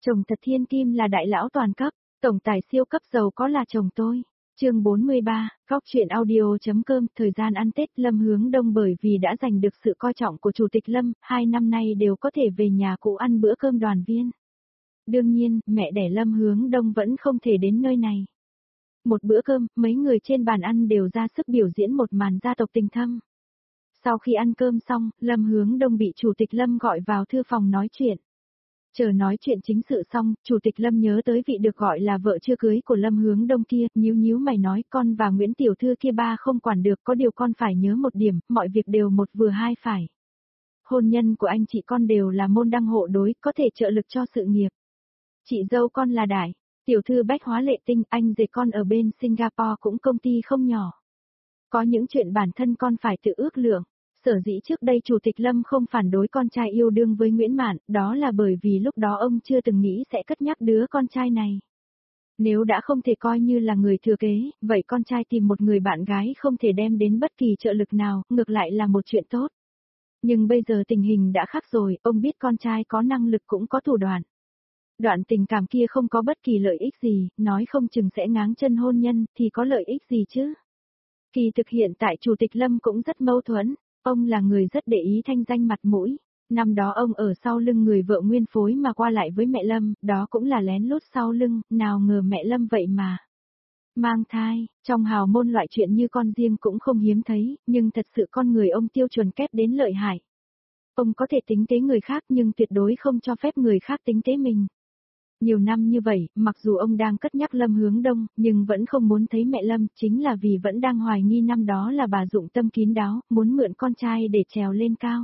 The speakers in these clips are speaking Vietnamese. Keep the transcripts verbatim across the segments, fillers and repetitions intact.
Chồng thật thiên kim là đại lão toàn cấp, tổng tài siêu cấp giàu có là chồng tôi. Chương bốn mươi ba, góc truyện audio.com, thời gian ăn Tết Lâm Hướng Đông bởi vì đã giành được sự coi trọng của Chủ tịch Lâm, hai năm nay đều có thể về nhà cũ ăn bữa cơm đoàn viên. Đương nhiên, mẹ đẻ Lâm Hướng Đông vẫn không thể đến nơi này. Một bữa cơm, mấy người trên bàn ăn đều ra sức biểu diễn một màn gia tộc tình thâm. Sau khi ăn cơm xong, Lâm Hướng Đông bị Chủ tịch Lâm gọi vào thư phòng nói chuyện. Chờ nói chuyện chính sự xong, Chủ tịch Lâm nhớ tới vị được gọi là vợ chưa cưới của Lâm Hướng Đông kia, nhíu nhíu mày nói con và Nguyễn Tiểu Thư kia ba không quản được, có điều con phải nhớ một điểm, mọi việc đều một vừa hai phải. Hôn nhân của anh chị con đều là môn đăng hộ đối, có thể trợ lực cho sự nghiệp. Chị dâu con là Đại, Tiểu Thư Bách Hóa Lệ Tinh, anh rể con ở bên Singapore cũng công ty không nhỏ. Có những chuyện bản thân con phải tự ước lượng. Sở dĩ trước đây Chủ tịch Lâm không phản đối con trai yêu đương với Nguyễn Mạn, đó là bởi vì lúc đó ông chưa từng nghĩ sẽ cất nhắc đứa con trai này. Nếu đã không thể coi như là người thừa kế, vậy con trai tìm một người bạn gái không thể đem đến bất kỳ trợ lực nào, ngược lại là một chuyện tốt. Nhưng bây giờ tình hình đã khác rồi, ông biết con trai có năng lực cũng có thủ đoạn. Đoạn tình cảm kia không có bất kỳ lợi ích gì, nói không chừng sẽ ngáng chân hôn nhân, thì có lợi ích gì chứ? Kỳ thực hiện tại Chủ tịch Lâm cũng rất mâu thuẫn. Ông là người rất để ý thanh danh mặt mũi, năm đó ông ở sau lưng người vợ nguyên phối mà qua lại với mẹ Lâm, đó cũng là lén lút sau lưng, nào ngờ mẹ Lâm vậy mà. Mang thai, trong hào môn loại chuyện như con riêng cũng không hiếm thấy, nhưng thật sự con người ông tiêu chuẩn kép đến lợi hại. Ông có thể tính kế người khác nhưng tuyệt đối không cho phép người khác tính kế mình. Nhiều năm như vậy, mặc dù ông đang cất nhắc Lâm Hướng Đông, nhưng vẫn không muốn thấy mẹ Lâm, chính là vì vẫn đang hoài nghi năm đó là bà dụng tâm kín đáo, muốn mượn con trai để trèo lên cao.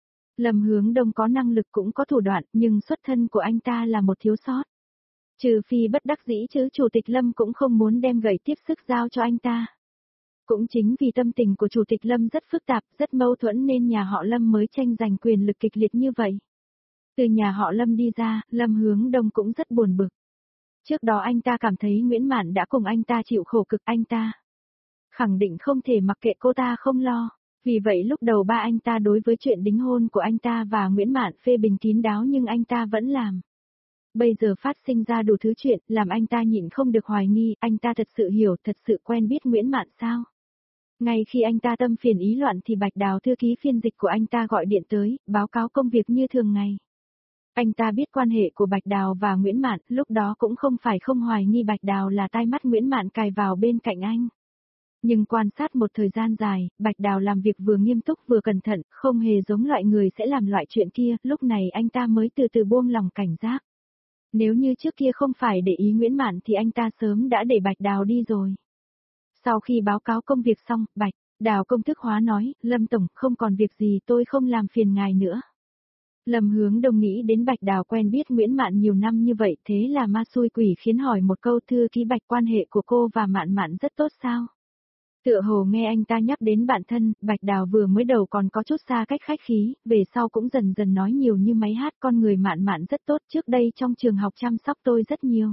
Lâm Hướng Đông có năng lực cũng có thủ đoạn, nhưng xuất thân của anh ta là một thiếu sót. Trừ phi bất đắc dĩ chứ Chủ tịch Lâm cũng không muốn đem gậy tiếp sức giao cho anh ta. Cũng chính vì tâm tình của Chủ tịch Lâm rất phức tạp, rất mâu thuẫn nên nhà họ Lâm mới tranh giành quyền lực kịch liệt như vậy. Từ nhà họ Lâm đi ra, Lâm Hướng Đông cũng rất buồn bực. Trước đó anh ta cảm thấy Nguyễn Mạn đã cùng anh ta chịu khổ cực, anh ta khẳng định không thể mặc kệ cô ta không lo. Vì vậy lúc đầu ba anh ta đối với chuyện đính hôn của anh ta và Nguyễn Mạn phê bình kín đáo nhưng anh ta vẫn làm. Bây giờ phát sinh ra đủ thứ chuyện, làm anh ta nhịn không được hoài nghi, anh ta thật sự hiểu, thật sự quen biết Nguyễn Mạn sao? Ngay khi anh ta tâm phiền ý loạn thì Bạch Đào thư ký phiên dịch của anh ta gọi điện tới, báo cáo công việc như thường ngày. Anh ta biết quan hệ của Bạch Đào và Nguyễn Mạn, lúc đó cũng không phải không hoài nghi Bạch Đào là tai mắt Nguyễn Mạn cài vào bên cạnh anh. Nhưng quan sát một thời gian dài, Bạch Đào làm việc vừa nghiêm túc vừa cẩn thận, không hề giống loại người sẽ làm loại chuyện kia, lúc này anh ta mới từ từ buông lòng cảnh giác. Nếu như trước kia không phải để ý Nguyễn Mạn thì anh ta sớm đã để Bạch Đào đi rồi. Sau khi báo cáo công việc xong, Bạch Đào công thức hóa nói, Lâm Tổng, không còn việc gì tôi không làm phiền ngài nữa. Lâm Hướng Đông nghĩ đến Bạch Đào quen biết Nguyễn Mạn nhiều năm như vậy, thế là ma xui quỷ khiến hỏi một câu, thư ký Bạch, quan hệ của cô và Mạn Mạn rất tốt sao? Tựa hồ nghe anh ta nhắc đến bạn thân, Bạch Đào vừa mới đầu còn có chút xa cách khách khí, về sau cũng dần dần nói nhiều như máy hát, con người Mạn Mạn rất tốt, trước đây trong trường học chăm sóc tôi rất nhiều.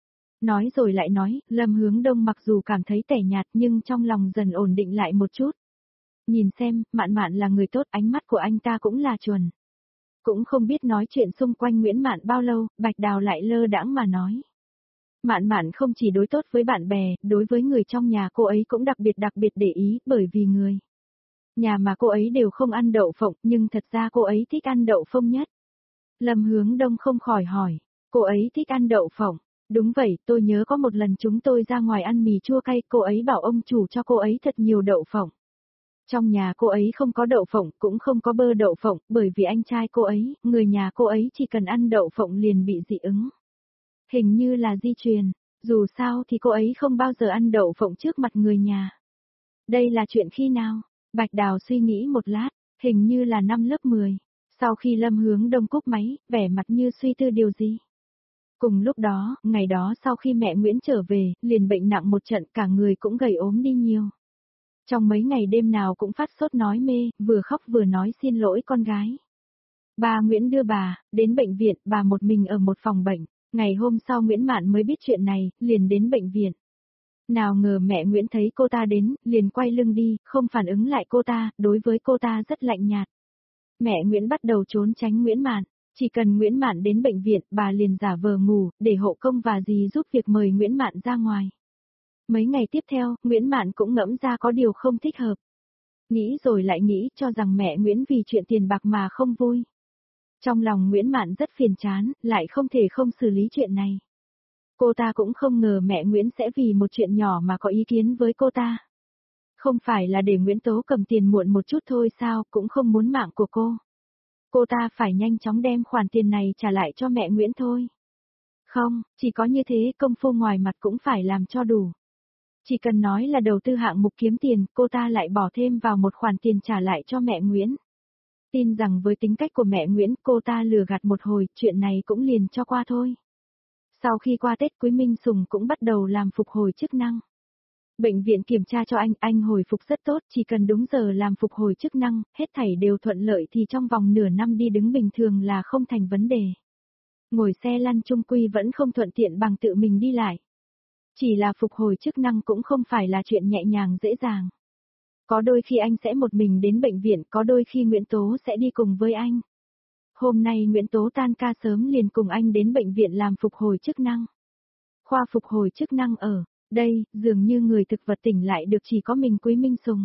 Nói rồi lại nói, Lâm Hướng Đông mặc dù cảm thấy tẻ nhạt nhưng trong lòng dần ổn định lại một chút. Nhìn xem, Mạn Mạn là người tốt, ánh mắt của anh ta cũng là chuẩn. Cũng không biết nói chuyện xung quanh Nguyễn Mạn bao lâu, Bạch Đào lại lơ đãng mà nói. Mạn Mạn không chỉ đối tốt với bạn bè, đối với người trong nhà cô ấy cũng đặc biệt đặc biệt để ý, bởi vì người nhà mà cô ấy đều không ăn đậu phộng, nhưng thật ra cô ấy thích ăn đậu phộng nhất. Lâm Hướng Đông không khỏi hỏi, cô ấy thích ăn đậu phộng? Đúng vậy, tôi nhớ có một lần chúng tôi ra ngoài ăn mì chua cay, cô ấy bảo ông chủ cho cô ấy thật nhiều đậu phộng. Trong nhà cô ấy không có đậu phộng, cũng không có bơ đậu phộng, bởi vì anh trai cô ấy, người nhà cô ấy chỉ cần ăn đậu phộng liền bị dị ứng. Hình như là di truyền, dù sao thì cô ấy không bao giờ ăn đậu phộng trước mặt người nhà. Đây là chuyện khi nào? Bạch Đào suy nghĩ một lát, hình như là năm lớp mười. Sau khi Lâm Hướng Đông cúp máy, vẻ mặt như suy tư điều gì. Cùng lúc đó, ngày đó sau khi mẹ Nguyễn trở về, liền bệnh nặng một trận, cả người cũng gầy ốm đi nhiều. Trong mấy ngày đêm nào cũng phát sốt nói mê, vừa khóc vừa nói xin lỗi con gái. Bà Nguyễn đưa bà đến bệnh viện, bà một mình ở một phòng bệnh. Ngày hôm sau Nguyễn Mạn mới biết chuyện này, liền đến bệnh viện. Nào ngờ mẹ Nguyễn thấy cô ta đến, liền quay lưng đi, không phản ứng lại cô ta, đối với cô ta rất lạnh nhạt. Mẹ Nguyễn bắt đầu trốn tránh Nguyễn Mạn. Chỉ cần Nguyễn Mạn đến bệnh viện, bà liền giả vờ ngủ, để hộ công và dì giúp việc mời Nguyễn Mạn ra ngoài. Mấy ngày tiếp theo, Nguyễn Mạn cũng ngẫm ra có điều không thích hợp. Nghĩ rồi lại nghĩ, cho rằng mẹ Nguyễn vì chuyện tiền bạc mà không vui. Trong lòng Nguyễn Mạn rất phiền chán, lại không thể không xử lý chuyện này. Cô ta cũng không ngờ mẹ Nguyễn sẽ vì một chuyện nhỏ mà có ý kiến với cô ta. Không phải là để Nguyễn Tố cầm tiền muộn một chút thôi sao, cũng không muốn mạng của cô. Cô ta phải nhanh chóng đem khoản tiền này trả lại cho mẹ Nguyễn thôi. Không, chỉ có như thế công phu ngoài mặt cũng phải làm cho đủ. Chỉ cần nói là đầu tư hạng mục kiếm tiền, cô ta lại bỏ thêm vào một khoản tiền trả lại cho mẹ Nguyễn. Tin rằng với tính cách của mẹ Nguyễn, cô ta lừa gạt một hồi, chuyện này cũng liền cho qua thôi. Sau khi qua Tết, Quý Minh Sùng cũng bắt đầu làm phục hồi chức năng. Bệnh viện kiểm tra cho anh, anh hồi phục rất tốt, chỉ cần đúng giờ làm phục hồi chức năng, hết thảy đều thuận lợi thì trong vòng nửa năm đi đứng bình thường là không thành vấn đề. Ngồi xe lăn chung quy vẫn không thuận tiện bằng tự mình đi lại. Chỉ là phục hồi chức năng cũng không phải là chuyện nhẹ nhàng dễ dàng. Có đôi khi anh sẽ một mình đến bệnh viện, có đôi khi Nguyễn Tố sẽ đi cùng với anh. Hôm nay Nguyễn Tố tan ca sớm liền cùng anh đến bệnh viện làm phục hồi chức năng. Khoa phục hồi chức năng ở đây, dường như người thực vật tỉnh lại được chỉ có mình Quý Minh Sùng.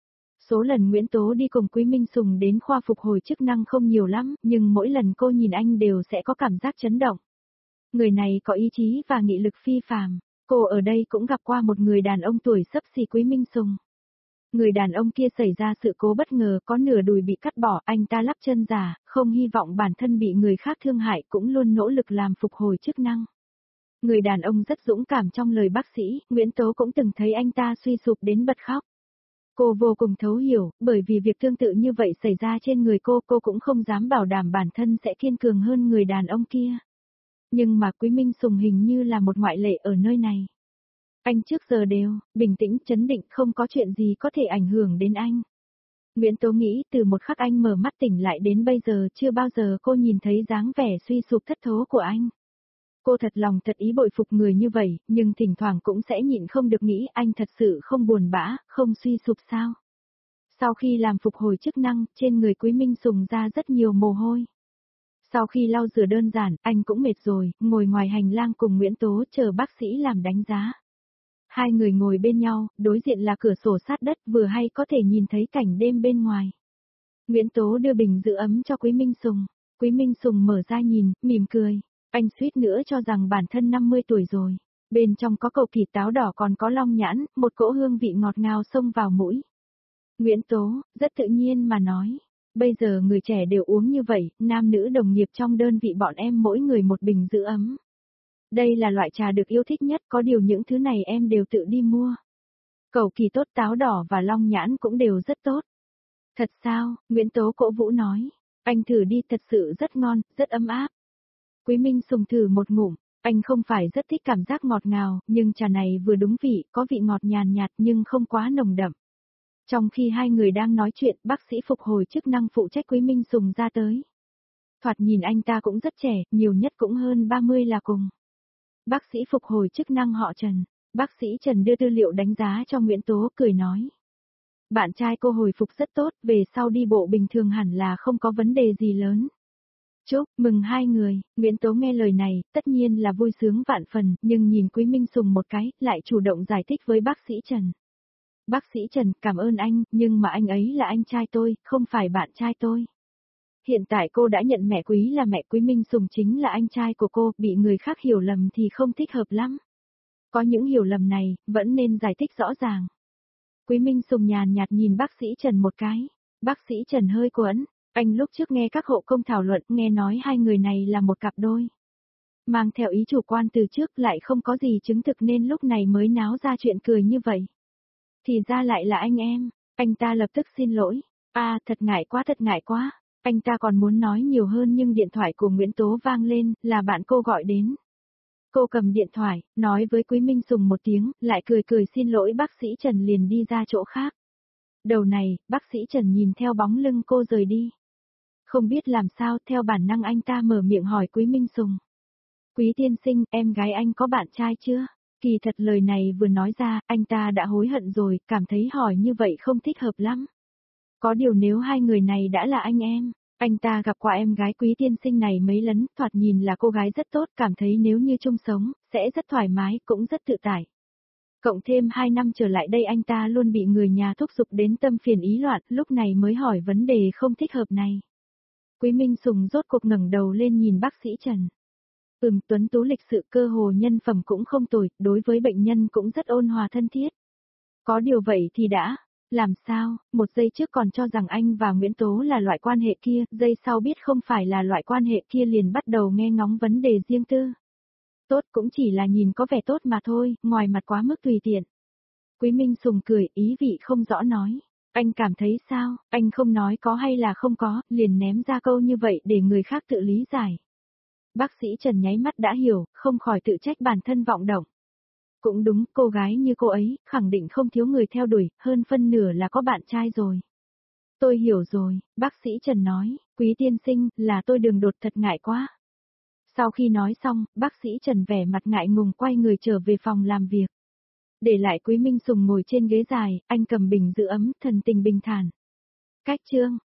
Số lần Nguyễn Tố đi cùng Quý Minh Sùng đến khoa phục hồi chức năng không nhiều lắm, nhưng mỗi lần cô nhìn anh đều sẽ có cảm giác chấn động. Người này có ý chí và nghị lực phi phàm. Cô ở đây cũng gặp qua một người đàn ông tuổi xấp xì Quý Minh Sùng. Người đàn ông kia xảy ra sự cố bất ngờ, có nửa đùi bị cắt bỏ, anh ta lắp chân giả, không hy vọng bản thân bị người khác thương hại, cũng luôn nỗ lực làm phục hồi chức năng. Người đàn ông rất dũng cảm trong lời bác sĩ, Nguyễn Tố cũng từng thấy anh ta suy sụp đến bật khóc. Cô vô cùng thấu hiểu, bởi vì việc tương tự như vậy xảy ra trên người cô, cô cũng không dám bảo đảm bản thân sẽ kiên cường hơn người đàn ông kia. Nhưng mà Quý Minh Sùng hình như là một ngoại lệ ở nơi này. Anh trước giờ đều, bình tĩnh, trấn định, không có chuyện gì có thể ảnh hưởng đến anh. Nguyễn Tố nghĩ từ một khắc anh mở mắt tỉnh lại đến bây giờ chưa bao giờ cô nhìn thấy dáng vẻ suy sụp thất thố của anh. Cô thật lòng thật ý bội phục người như vậy, nhưng thỉnh thoảng cũng sẽ nhịn không được nghĩ anh thật sự không buồn bã, không suy sụp sao. Sau khi làm phục hồi chức năng, trên người Quý Minh Sùng ra rất nhiều mồ hôi. Sau khi lau rửa đơn giản, anh cũng mệt rồi, ngồi ngoài hành lang cùng Nguyễn Tố chờ bác sĩ làm đánh giá. Hai người ngồi bên nhau, đối diện là cửa sổ sát đất, vừa hay có thể nhìn thấy cảnh đêm bên ngoài. Nguyễn Tố đưa bình giữ ấm cho Quý Minh Sùng. Quý Minh Sùng mở ra nhìn, mỉm cười. Anh suýt nữa cho rằng bản thân năm mươi tuổi rồi. Bên trong có cầu kỳ táo đỏ còn có long nhãn, một cỗ hương vị ngọt ngào xông vào mũi. Nguyễn Tố, rất tự nhiên mà nói. Bây giờ người trẻ đều uống như vậy, nam nữ đồng nghiệp trong đơn vị bọn em mỗi người một bình giữ ấm. Đây là loại trà được yêu thích nhất, có điều những thứ này em đều tự đi mua. Cầu kỳ tốt, táo đỏ và long nhãn cũng đều rất tốt. Thật sao, Nguyễn Tố cổ vũ nói. Anh thử đi, thật sự rất ngon, rất ấm áp. Quý Minh Sùng thử một ngụm, anh không phải rất thích cảm giác ngọt ngào, nhưng trà này vừa đúng vị, có vị ngọt nhàn nhạt nhưng không quá nồng đậm. Trong khi hai người đang nói chuyện, bác sĩ phục hồi chức năng phụ trách Quý Minh Sùng ra tới. Thoạt nhìn anh ta cũng rất trẻ, nhiều nhất cũng hơn ba mươi là cùng. Bác sĩ phục hồi chức năng họ Trần. Bác sĩ Trần đưa tư liệu đánh giá cho Nguyễn Tố, cười nói. Bạn trai cô hồi phục rất tốt, về sau đi bộ bình thường hẳn là không có vấn đề gì lớn. Chúc mừng hai người. Nguyễn Tố nghe lời này, tất nhiên là vui sướng vạn phần, nhưng nhìn Quý Minh Sùng một cái, lại chủ động giải thích với bác sĩ Trần. Bác sĩ Trần, cảm ơn anh, nhưng mà anh ấy là anh trai tôi, không phải bạn trai tôi. Hiện tại cô đã nhận mẹ Quý là mẹ, Quý Minh Sùng chính là anh trai của cô, bị người khác hiểu lầm thì không thích hợp lắm. Có những hiểu lầm này, vẫn nên giải thích rõ ràng. Quý Minh Sùng nhàn nhạt nhìn bác sĩ Trần một cái. Bác sĩ Trần hơi quẫn, anh lúc trước nghe các hộ công thảo luận, nghe nói hai người này là một cặp đôi. Mang theo ý chủ quan từ trước lại không có gì chứng thực nên lúc này mới náo ra chuyện cười như vậy. Thì ra lại là anh em, anh ta lập tức xin lỗi. À, thật ngại quá thật ngại quá. Anh ta còn muốn nói nhiều hơn nhưng điện thoại của Nguyễn Tố vang lên, là bạn cô gọi đến. Cô cầm điện thoại, nói với Quý Minh Sùng một tiếng, lại cười cười xin lỗi bác sĩ Trần liền đi ra chỗ khác. Đầu này, bác sĩ Trần nhìn theo bóng lưng cô rời đi. Không biết làm sao, theo bản năng anh ta mở miệng hỏi Quý Minh Sùng. Quý tiên sinh, em gái anh có bạn trai chưa? Kỳ thật lời này vừa nói ra, anh ta đã hối hận rồi, cảm thấy hỏi như vậy không thích hợp lắm. Có điều nếu hai người này đã là anh em, Anh ta gặp qua em gái Quý tiên sinh này mấy lần, thoạt nhìn là cô gái rất tốt, cảm thấy nếu như chung sống, sẽ rất thoải mái, cũng rất tự tại. Cộng thêm hai năm trở lại đây anh ta luôn bị người nhà thúc giục đến tâm phiền ý loạn, lúc này mới hỏi vấn đề không thích hợp này. Quý Minh Sùng rốt cuộc ngẩng đầu lên nhìn bác sĩ Trần. Ừm, tuấn tú lịch sự, cơ hồ nhân phẩm cũng không tồi, đối với bệnh nhân cũng rất ôn hòa thân thiết. Có điều vậy thì đã, làm sao, một giây trước còn cho rằng anh và Nguyễn Tố là loại quan hệ kia, giây sau biết không phải là loại quan hệ kia liền bắt đầu nghe ngóng vấn đề riêng tư. Tốt cũng chỉ là nhìn có vẻ tốt mà thôi, ngoài mặt quá mức tùy tiện. Quý Minh Sùng cười, ý vị không rõ nói. Anh cảm thấy sao, anh không nói có hay là không có, liền ném ra câu như vậy để người khác tự lý giải. Bác sĩ Trần nháy mắt đã hiểu, không khỏi tự trách bản thân vọng động. Cũng đúng, cô gái như cô ấy, khẳng định không thiếu người theo đuổi, hơn phân nửa là có bạn trai rồi. Tôi hiểu rồi, bác sĩ Trần nói, Quý tiên sinh, là tôi đường đột thật ngại quá. Sau khi nói xong, bác sĩ Trần vẻ mặt ngại ngùng quay người trở về phòng làm việc. Để lại Quý Minh Sùng ngồi trên ghế dài, anh cầm bình giữ ấm, thần tình bình thản. Cách chương